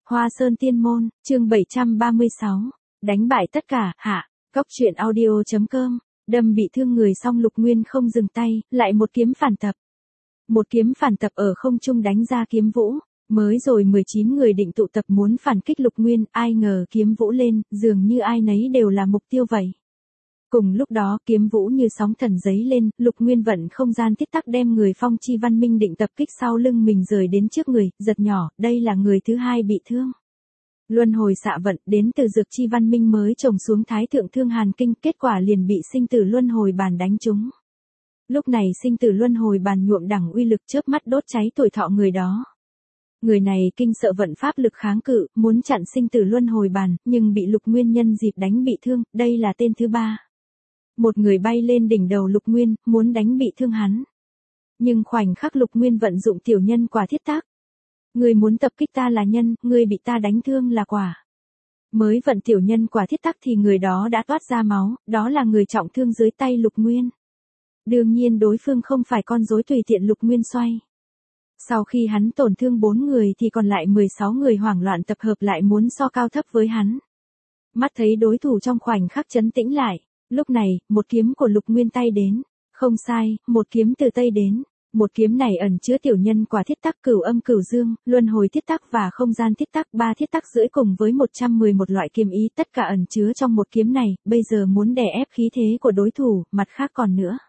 Hoa Sơn Tiên Môn, chương 736, đánh bại tất cả, hạ, Cóc truyện audio.com, đâm bị thương người xong Lục Nguyên không dừng tay, lại một kiếm phản tập. Một kiếm phản tập ở không trung đánh ra kiếm vũ, mới rồi 19 người định tụ tập muốn phản kích Lục Nguyên, ai ngờ kiếm vũ lên, dường như ai nấy đều là mục tiêu vậy. Cùng lúc đó kiếm vũ như sóng thần giấy lên, Lục Nguyên vận không gian thiết tắc đem người Phong Chi Văn Minh định tập kích sau lưng mình rời đến trước người, giật nhỏ, đây là người thứ hai bị thương. Luân hồi xạ vận đến từ Dược Chi Văn Minh mới trồng xuống Thái Thượng Thương Hàn Kinh, kết quả liền bị sinh tử luân hồi bàn đánh trúng. Lúc này sinh tử luân hồi bàn nhuộm đẳng uy lực chớp mắt đốt cháy tuổi thọ người đó. Người này kinh sợ vận pháp lực kháng cự, muốn chặn sinh tử luân hồi bàn, nhưng bị Lục Nguyên nhân dịp đánh bị thương, đây là tên thứ ba. Một người bay lên đỉnh đầu Lục Nguyên, muốn đánh bị thương hắn. Nhưng khoảnh khắc Lục Nguyên vận dụng tiểu nhân quả thiết tác. Người muốn tập kích ta là nhân, người bị ta đánh thương là quả. Mới vận tiểu nhân quả thiết tác thì người đó đã toát ra máu, đó là người trọng thương dưới tay Lục Nguyên. Đương nhiên đối phương không phải con rối tùy tiện Lục Nguyên xoay. Sau khi hắn tổn thương 4 người thì còn lại 16 người hoảng loạn tập hợp lại muốn so cao thấp với hắn. Mắt thấy đối thủ trong khoảnh khắc trấn tĩnh lại. Lúc này, một kiếm của Lục Nguyên tay đến. Không sai, một kiếm từ tây đến. Một kiếm này ẩn chứa tiểu nhân quả thiết tắc cửu âm cửu dương, luân hồi thiết tắc và không gian thiết tắc, 3 thiết tắc rưỡi cùng với 111 loại kiếm ý, tất cả ẩn chứa trong một kiếm này, bây giờ muốn đè ép khí thế của đối thủ, mặt khác còn nữa.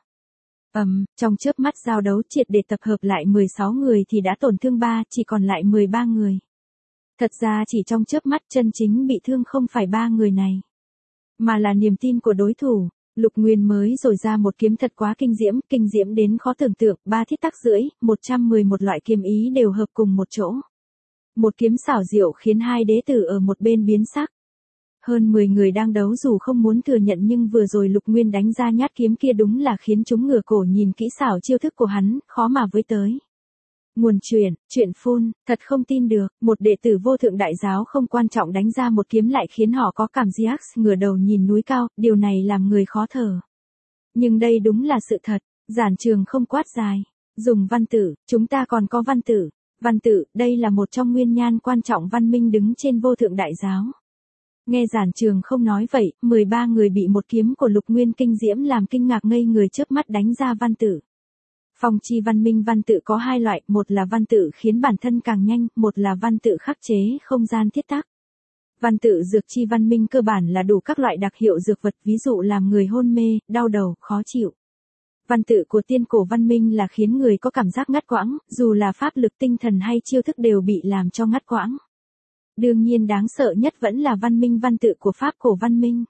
Trong chớp mắt giao đấu triệt để tập hợp lại 16 người thì đã tổn thương 3, chỉ còn lại 13 người. Thật ra chỉ trong chớp mắt chân chính bị thương không phải 3 người này, mà là niềm tin của đối thủ. Lục Nguyên mới rồi ra một kiếm thật quá kinh diễm đến khó tưởng tượng, 3 thiết tắc rưỡi, 111 loại kiếm ý đều hợp cùng một chỗ. Một kiếm xảo diệu khiến hai đế tử ở một bên biến sắc. Hơn 10 người đang đấu dù không muốn thừa nhận nhưng vừa rồi Lục Nguyên đánh ra nhát kiếm kia đúng là khiến chúng ngửa cổ nhìn kỹ xảo chiêu thức của hắn, khó mà với tới. Nguồn chuyện phun, thật không tin được, một đệ tử vô thượng đại giáo không quan trọng đánh ra một kiếm lại khiến họ có cảm giác ngửa đầu nhìn núi cao, điều này làm người khó thở. Nhưng đây đúng là sự thật, giản trường không quát dài, dùng văn tử, chúng ta còn có văn tử. Văn tử, đây là một trong nguyên nhan quan trọng văn minh đứng trên vô thượng đại giáo. Nghe giản trường không nói vậy, 13 người bị một kiếm của Lục Nguyên kinh diễm làm kinh ngạc ngây người chớp mắt đánh ra văn tử. Phong Chi Văn Minh văn tự có 2 loại, một là văn tự khiến bản thân càng nhanh, một là văn tự khắc chế không gian thiết tắc. Văn tự Dược Chi Văn Minh cơ bản là đủ các loại đặc hiệu dược vật, ví dụ làm người hôn mê, đau đầu, khó chịu. Văn tự của tiên cổ văn minh là khiến người có cảm giác ngắt quãng, dù là pháp lực tinh thần hay chiêu thức đều bị làm cho ngắt quãng. Đương nhiên đáng sợ nhất vẫn là văn tự của pháp cổ văn minh.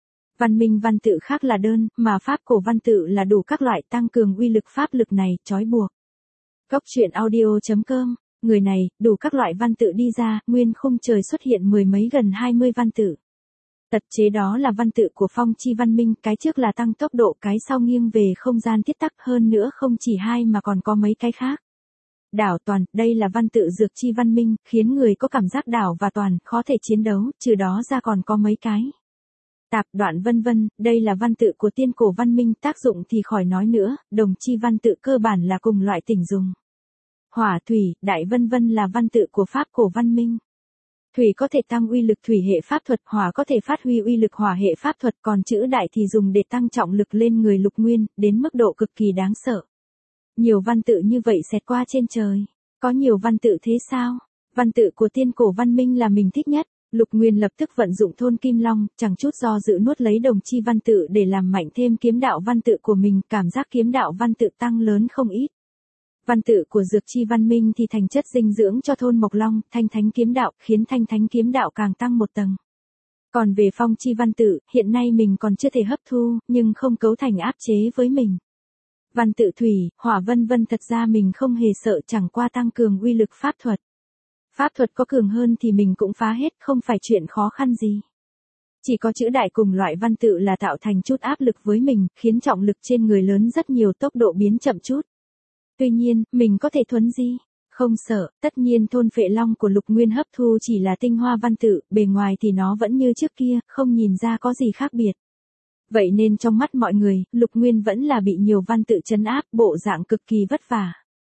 Văn tự khác là đơn, mà pháp cổ văn tự là đủ các loại tăng cường uy lực pháp lực này, trói buộc. Cóc truyện audio.com, người này, đủ các loại văn tự đi ra, nguyên khung trời xuất hiện mười mấy gần 20 văn tự. Tật chế đó là văn tự của Phong Chi Văn Minh, cái trước là tăng tốc độ, cái sau nghiêng về không gian thiết tắc, hơn nữa không chỉ 2 mà còn có mấy cái khác. Đảo toàn, đây là văn tự Dược Chi Văn Minh, khiến người có cảm giác đảo và toàn, khó thể chiến đấu, trừ đó ra còn có mấy cái. Tạp đoạn vân vân, đây là văn tự của tiên cổ văn minh, tác dụng thì khỏi nói nữa, đồng chi văn tự cơ bản là cùng loại tỉnh dùng. Hỏa thủy, đại vân vân là văn tự của pháp cổ văn minh. Thủy có thể tăng uy lực thủy hệ pháp thuật, hỏa có thể phát huy uy lực hỏa hệ pháp thuật, còn chữ đại thì dùng để tăng trọng lực lên người Lục Nguyên, đến mức độ cực kỳ đáng sợ. Nhiều văn tự như vậy xẹt qua trên trời. Có nhiều văn tự thế sao? Văn tự của tiên cổ văn minh là mình thích nhất. Lục Nguyên lập tức vận dụng thôn kim long, chẳng chút do dự nuốt lấy đồng chi văn tự để làm mạnh thêm kiếm đạo văn tự của mình, cảm giác kiếm đạo văn tự tăng lớn không ít. Văn tự của Dược Chi Văn Minh thì thành chất dinh dưỡng cho thôn Mộc Long, thanh thánh kiếm đạo, khiến thanh thánh kiếm đạo càng tăng một tầng. Còn về Phong Chi văn tự, hiện nay mình còn chưa thể hấp thu, nhưng không cấu thành áp chế với mình. Văn tự thủy, hỏa vân vân thật ra mình không hề sợ, chẳng qua tăng cường uy lực pháp thuật. Pháp thuật có cường hơn thì mình cũng phá hết, không phải chuyện khó khăn gì. Chỉ có chữ đại cùng loại văn tự là tạo thành chút áp lực với mình, khiến trọng lực trên người lớn rất nhiều, tốc độ biến chậm chút. Tuy nhiên, mình có thể thuấn di, không sợ, tất nhiên thôn Phệ Long của Lục Nguyên hấp thu chỉ là tinh hoa văn tự, bề ngoài thì nó vẫn như trước kia, không nhìn ra có gì khác biệt. Vậy nên trong mắt mọi người, Lục Nguyên vẫn là bị nhiều văn tự trấn áp, bộ dạng cực kỳ vất vả.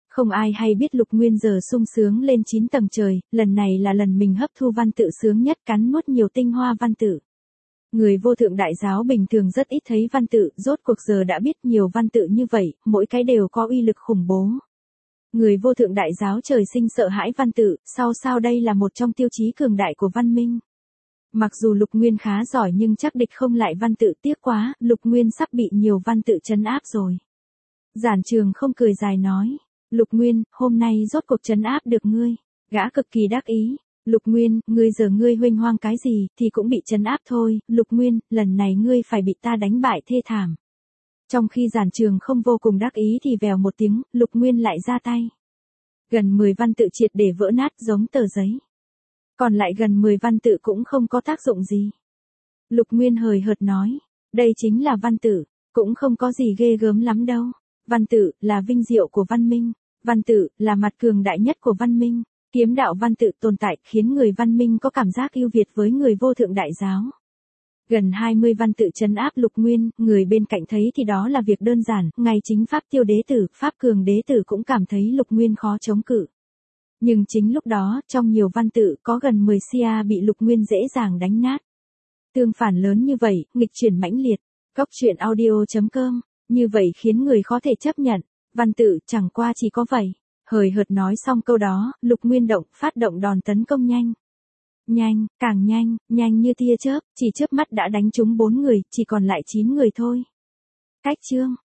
Không ai hay biết Lục Nguyên giờ sung sướng lên 9 tầng trời, lần này là lần mình hấp thu văn tự sướng nhất, cắn nuốt nhiều tinh hoa văn tự. Người vô thượng đại giáo bình thường rất ít thấy văn tự, rốt cuộc giờ đã biết nhiều văn tự như vậy, mỗi cái đều có uy lực khủng bố. Người vô thượng đại giáo trời sinh sợ hãi văn tự, sao đây là một trong tiêu chí cường đại của văn minh. Mặc dù Lục Nguyên khá giỏi nhưng chắc địch không lại văn tự, tiếc quá, Lục Nguyên sắp bị nhiều văn tự trấn áp rồi. Giản Trường không cười dài nói, Lục Nguyên, hôm nay rốt cuộc trấn áp được ngươi. Gã cực kỳ đắc ý. Lục Nguyên, ngươi huênh hoang cái gì thì cũng bị trấn áp thôi, Lục Nguyên, lần này ngươi phải bị ta đánh bại thê thảm. Trong khi Giản Trường không vô cùng đắc ý thì vèo một tiếng, Lục Nguyên lại ra tay. Gần 10 văn tự triệt để vỡ nát giống tờ giấy. Còn lại gần 10 văn tự cũng không có tác dụng gì. Lục Nguyên hời hợt nói, đây chính là văn tự, cũng không có gì ghê gớm lắm đâu. Văn tự là vinh diệu của văn minh, văn tự là mặt cường đại nhất của văn minh. Kiếm đạo văn tự tồn tại khiến người văn minh có cảm giác ưu việt với người vô thượng đại giáo. Gần 20 văn tự trấn áp Lục Nguyên, người bên cạnh thấy thì đó là việc đơn giản, ngay chính Pháp Tiêu Đế Tử, Pháp Cường Đế Tử cũng cảm thấy Lục Nguyên khó chống cự. Nhưng chính lúc đó, trong nhiều văn tự có gần 10 sia bị Lục Nguyên dễ dàng đánh nát. Tương phản lớn như vậy, nghịch chuyển mãnh liệt. Cóc truyện audio.com, như vậy khiến người khó thể chấp nhận. Văn tự chẳng qua chỉ có vậy. Hời hợt nói xong câu đó, Lục Nguyên phát động đòn tấn công nhanh. Nhanh, càng nhanh, nhanh như tia chớp, chỉ chớp mắt đã đánh trúng 4 người, chỉ còn lại 9 người thôi. Cách chương